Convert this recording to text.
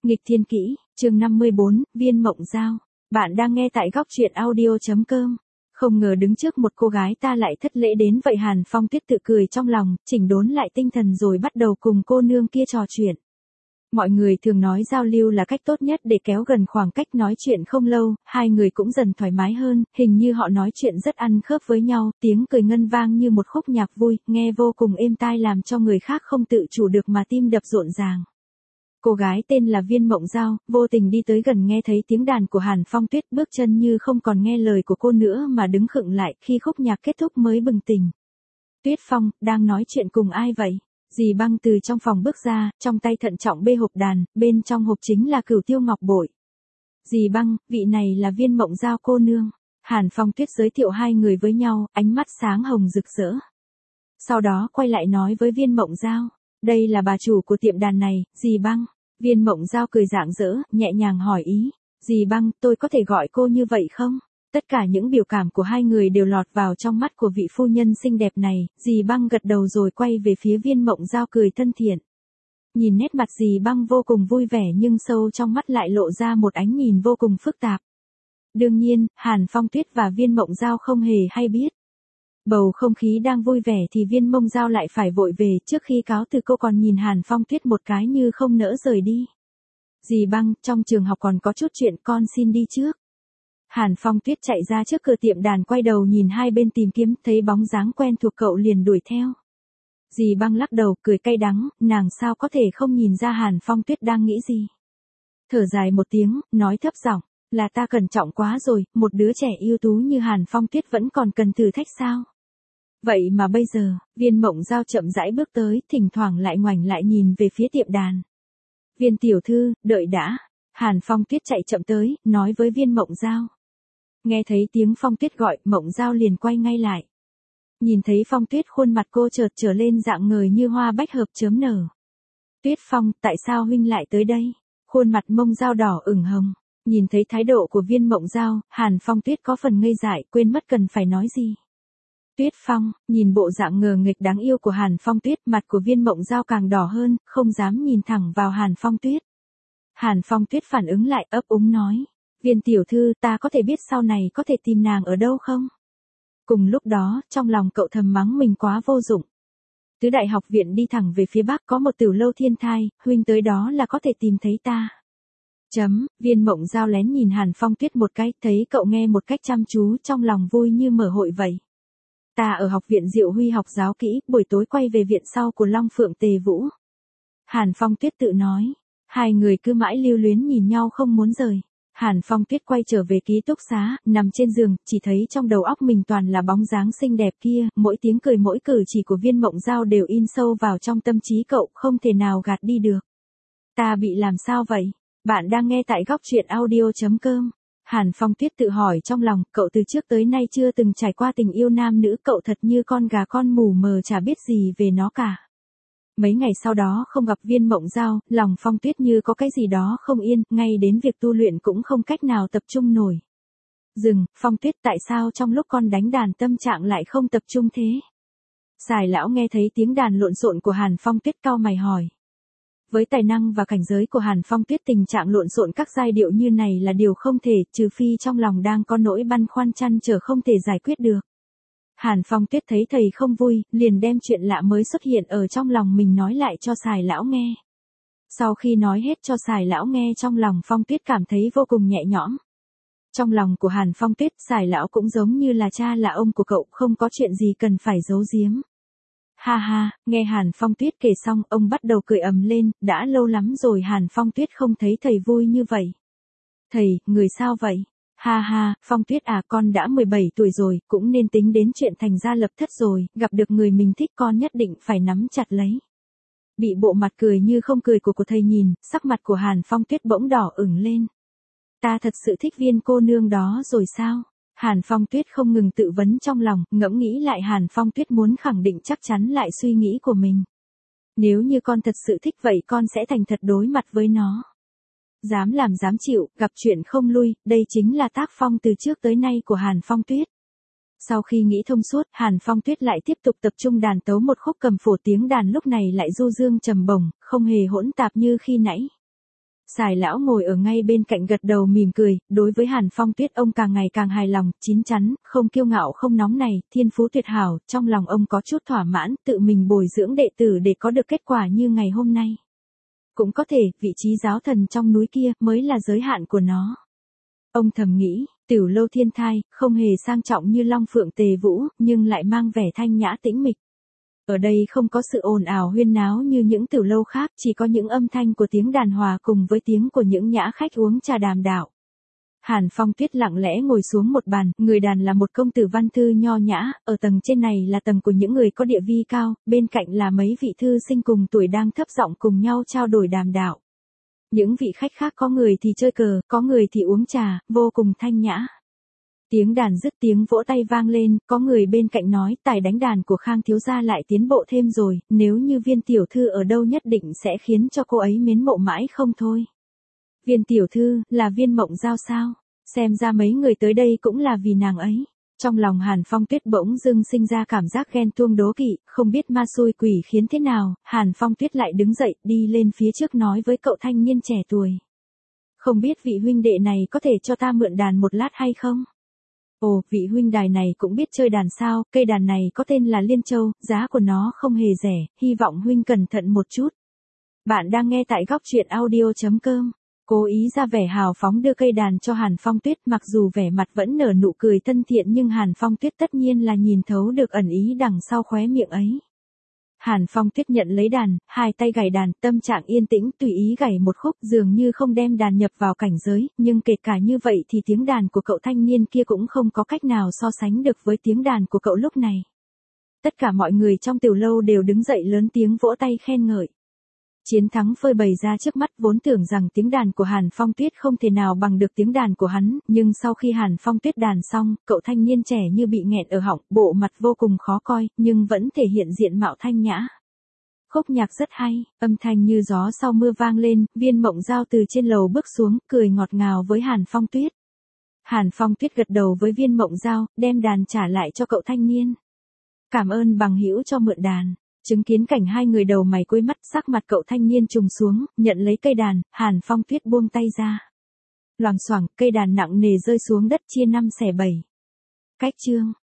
Nghịch thiên kỹ, chương 54, viên mộng giao. Bạn đang nghe tại góc truyện audio.com. Không ngờ đứng trước một cô gái ta lại thất lễ đến vậy. Hàn Phong Tuyết tự cười trong lòng, chỉnh đốn lại tinh thần rồi bắt đầu cùng cô nương kia trò chuyện. Mọi người thường nói giao lưu là cách tốt nhất để kéo gần khoảng cách. Nói chuyện không lâu, hai người cũng dần thoải mái hơn, hình như họ nói chuyện rất ăn khớp với nhau, tiếng cười ngân vang như một khúc nhạc vui, nghe vô cùng êm tai làm cho người khác không tự chủ được mà tim đập rộn ràng. Cô gái tên là Viên Mộng Giao, vô tình đi tới gần nghe thấy tiếng đàn của Hàn Phong Tuyết, bước chân như không còn nghe lời của cô nữa mà đứng khựng lại, khi khúc nhạc kết thúc mới bừng tỉnh. Tuyết Phong, đang nói chuyện cùng ai vậy? Dì Băng từ trong phòng bước ra, trong tay thận trọng bê hộp đàn, bên trong hộp chính là cửu tiêu ngọc bội. Dì Băng, vị này là Viên Mộng Giao cô nương. Hàn Phong Tuyết giới thiệu hai người với nhau, ánh mắt sáng hồng rực rỡ. Sau đó quay lại nói với Viên Mộng Giao, đây là bà chủ của tiệm đàn này, dì Băng. Viên Mộng Giao cười rạng rỡ, nhẹ nhàng hỏi ý, dì Băng, tôi có thể gọi cô như vậy không? Tất cả những biểu cảm của hai người đều lọt vào trong mắt của vị phu nhân xinh đẹp này, dì Băng gật đầu rồi quay về phía Viên Mộng Giao cười thân thiện. Nhìn nét mặt dì Băng vô cùng vui vẻ nhưng sâu trong mắt lại lộ ra một ánh nhìn vô cùng phức tạp. Đương nhiên, Hàn Phong Tuyết và Viên Mộng Giao không hề hay biết. Bầu không khí đang vui vẻ thì Viên Mộng Giao lại phải vội về, trước khi cáo từ cô còn nhìn Hàn Phong Tuyết một cái như không nỡ rời đi. Dì Băng, trong trường học còn có chút chuyện, con xin đi trước. Hàn Phong Tuyết chạy ra trước cửa tiệm đàn, quay đầu nhìn hai bên tìm kiếm, thấy bóng dáng quen thuộc cậu liền đuổi theo. Dì Băng lắc đầu, cười cay đắng, nàng sao có thể không nhìn ra Hàn Phong Tuyết đang nghĩ gì. Thở dài một tiếng, nói thấp giọng, là ta cẩn trọng quá rồi, một đứa trẻ ưu tú như Hàn Phong Tuyết vẫn còn cần thử thách sao? Vậy mà bây giờ, Viên Mộng Giao chậm rãi bước tới, thỉnh thoảng lại ngoảnh lại nhìn về phía tiệm đàn. Viên tiểu thư, đợi đã. Hàn Phong Tuyết chạy chậm tới, nói với Viên Mộng Giao. Nghe thấy tiếng Phong Tuyết gọi, Mộng Giao liền quay ngay lại. Nhìn thấy Phong Tuyết, khuôn mặt cô chợt trở lên dạng ngời như hoa bách hợp chớm nở. Tuyết Phong, tại sao huynh lại tới đây? Khuôn mặt Mộng Giao đỏ ửng hồng. Nhìn thấy thái độ của Viên Mộng Giao, Hàn Phong Tuyết có phần ngây dại, quên mất cần phải nói gì. Tuyết Phong, nhìn bộ dạng ngờ nghịch đáng yêu của Hàn Phong Tuyết, mặt của Viên Mộng Giao càng đỏ hơn, không dám nhìn thẳng vào Hàn Phong Tuyết. Hàn Phong Tuyết phản ứng lại, ấp úng nói, Viên tiểu thư, ta có thể biết sau này có thể tìm nàng ở đâu không? Cùng lúc đó, trong lòng cậu thầm mắng mình quá vô dụng. Tứ đại học viện đi thẳng về phía bắc có một tiểu lâu thiên thai, huynh tới đó là có thể tìm thấy ta. Viên Mộng Giao lén nhìn Hàn Phong Tuyết một cái, thấy cậu nghe một cách chăm chú, trong lòng vui như mở hội vậy. Ta ở học viện Diệu Huy học giáo kỹ, buổi tối quay về viện sau của Long Phượng Tề Vũ. Hàn Phong Tuyết tự nói. Hai người cứ mãi lưu luyến nhìn nhau không muốn rời. Hàn Phong Tuyết quay trở về ký túc xá, nằm trên giường, chỉ thấy trong đầu óc mình toàn là bóng dáng xinh đẹp kia, mỗi tiếng cười mỗi cử chỉ của Viên Mộng Giao đều in sâu vào trong tâm trí cậu, không thể nào gạt đi được. Ta bị làm sao vậy? Bạn đang nghe tại góc truyện audio.com. Hàn Phong Tuyết tự hỏi trong lòng, cậu từ trước tới nay chưa từng trải qua tình yêu nam nữ, cậu thật như con gà con mù mờ chả biết gì về nó cả. Mấy ngày sau đó không gặp Viên Mộng Giao, lòng Phong Tuyết như có cái gì đó không yên, ngay đến việc tu luyện cũng không cách nào tập trung nổi. Phong Tuyết, tại sao trong lúc con đánh đàn tâm trạng lại không tập trung thế? Sài lão nghe thấy tiếng đàn lộn xộn của Hàn Phong Tuyết cau mày hỏi. Với tài năng và cảnh giới của Hàn Phong Tuyết, tình trạng lộn xộn các giai điệu như này là điều không thể, trừ phi trong lòng đang có nỗi băn khoăn trăn trở không thể giải quyết được. Hàn Phong Tuyết thấy thầy không vui, liền đem chuyện lạ mới xuất hiện ở trong lòng mình nói lại cho Sài lão nghe. Sau khi nói hết cho Sài lão nghe, trong lòng Phong Tuyết cảm thấy vô cùng nhẹ nhõm. Trong lòng của Hàn Phong Tuyết, Sài lão cũng giống như là cha là ông của cậu, không có chuyện gì cần phải giấu giếm. Ha ha, nghe Hàn Phong Tuyết kể xong, ông bắt đầu cười ầm lên, đã lâu lắm rồi Hàn Phong Tuyết không thấy thầy vui như vậy. Thầy, người sao vậy? Ha ha, Phong Tuyết à, con đã 17 tuổi rồi, cũng nên tính đến chuyện thành gia lập thất rồi, gặp được người mình thích con nhất định phải nắm chặt lấy. Bị bộ mặt cười như không cười của thầy nhìn, sắc mặt của Hàn Phong Tuyết bỗng đỏ ửng lên. Ta thật sự thích Viên cô nương đó rồi sao? Hàn Phong Tuyết không ngừng tự vấn trong lòng, ngẫm nghĩ lại Hàn Phong Tuyết muốn khẳng định chắc chắn lại suy nghĩ của mình. Nếu như con thật sự thích vậy con sẽ thành thật đối mặt với nó. Dám làm dám chịu, gặp chuyện không lui, đây chính là tác phong từ trước tới nay của Hàn Phong Tuyết. Sau khi nghĩ thông suốt, Hàn Phong Tuyết lại tiếp tục tập trung đàn tấu một khúc cầm phổ, tiếng đàn lúc này lại du dương trầm bổng, không hề hỗn tạp như khi nãy. Sài lão ngồi ở ngay bên cạnh gật đầu mỉm cười, đối với Hàn Phong Tuyết ông càng ngày càng hài lòng, chín chắn, không kiêu ngạo không nóng này, thiên phú tuyệt hảo, trong lòng ông có chút thỏa mãn, tự mình bồi dưỡng đệ tử để có được kết quả như ngày hôm nay. Cũng có thể, vị trí giáo thần trong núi kia mới là giới hạn của nó. Ông thầm nghĩ, Tiểu Lâu Thiên Thai, không hề sang trọng như Long Phượng Tề Vũ, nhưng lại mang vẻ thanh nhã tĩnh mịch. Ở đây không có sự ồn ào huyên náo như những tiểu lâu khác, chỉ có những âm thanh của tiếng đàn hòa cùng với tiếng của những nhã khách uống trà đàm đạo. Hàn Phong Tuyết lặng lẽ ngồi xuống một bàn, người đàn là một công tử văn thư nho nhã, ở tầng trên này là tầng của những người có địa vị cao, bên cạnh là mấy vị thư sinh cùng tuổi đang thấp giọng cùng nhau trao đổi đàm đạo. Những vị khách khác có người thì chơi cờ, có người thì uống trà, vô cùng thanh nhã. Tiếng đàn dứt tiếng vỗ tay vang lên, có người bên cạnh nói tài đánh đàn của Khang thiếu gia lại tiến bộ thêm rồi, nếu như Viên tiểu thư ở đâu nhất định sẽ khiến cho cô ấy mến mộ mãi không thôi. Viên tiểu thư, là Viên Mộng Giao sao? Xem ra mấy người tới đây cũng là vì nàng ấy. Trong lòng Hàn Phong Tuyết bỗng dưng sinh ra cảm giác ghen tuông đố kỵ, không biết ma xui quỷ khiến thế nào, Hàn Phong Tuyết lại đứng dậy, đi lên phía trước nói với cậu thanh niên trẻ tuổi. Không biết vị huynh đệ này có thể cho ta mượn đàn một lát hay không? Ồ, vị huynh đài này cũng biết chơi đàn sao, cây đàn này có tên là Liên Châu, giá của nó không hề rẻ, hy vọng huynh cẩn thận một chút. Bạn đang nghe tại góc truyện audio.com. Cố ý ra vẻ hào phóng đưa cây đàn cho Hàn Phong Tuyết, mặc dù vẻ mặt vẫn nở nụ cười thân thiện nhưng Hàn Phong Tuyết tất nhiên là nhìn thấu được ẩn ý đằng sau khóe miệng ấy. Hàn Phong Tuyết nhận lấy đàn, hai tay gảy đàn, tâm trạng yên tĩnh tùy ý gảy một khúc, dường như không đem đàn nhập vào cảnh giới, nhưng kể cả như vậy thì tiếng đàn của cậu thanh niên kia cũng không có cách nào so sánh được với tiếng đàn của cậu lúc này. Tất cả mọi người trong tiểu lâu đều đứng dậy lớn tiếng vỗ tay khen ngợi. Chiến thắng phơi bày ra trước mắt, vốn tưởng rằng tiếng đàn của Hàn Phong Tuyết không thể nào bằng được tiếng đàn của hắn, nhưng sau khi Hàn Phong Tuyết đàn xong, cậu thanh niên trẻ như bị nghẹn ở họng, bộ mặt vô cùng khó coi, nhưng vẫn thể hiện diện mạo thanh nhã. Khúc nhạc rất hay, âm thanh như gió sau mưa vang lên, Viên Mộng Giao từ trên lầu bước xuống, cười ngọt ngào với Hàn Phong Tuyết. Hàn Phong Tuyết gật đầu với Viên Mộng Giao, đem đàn trả lại cho cậu thanh niên. Cảm ơn bằng hữu cho mượn đàn. Chứng kiến cảnh hai người đầu mày quay mắt, sắc mặt cậu thanh niên trùng xuống, nhận lấy cây đàn, Hàn Phong Tuyết buông tay ra. Loảng xoảng, cây đàn nặng nề rơi xuống đất chia 5 xẻ 7. Cách chương.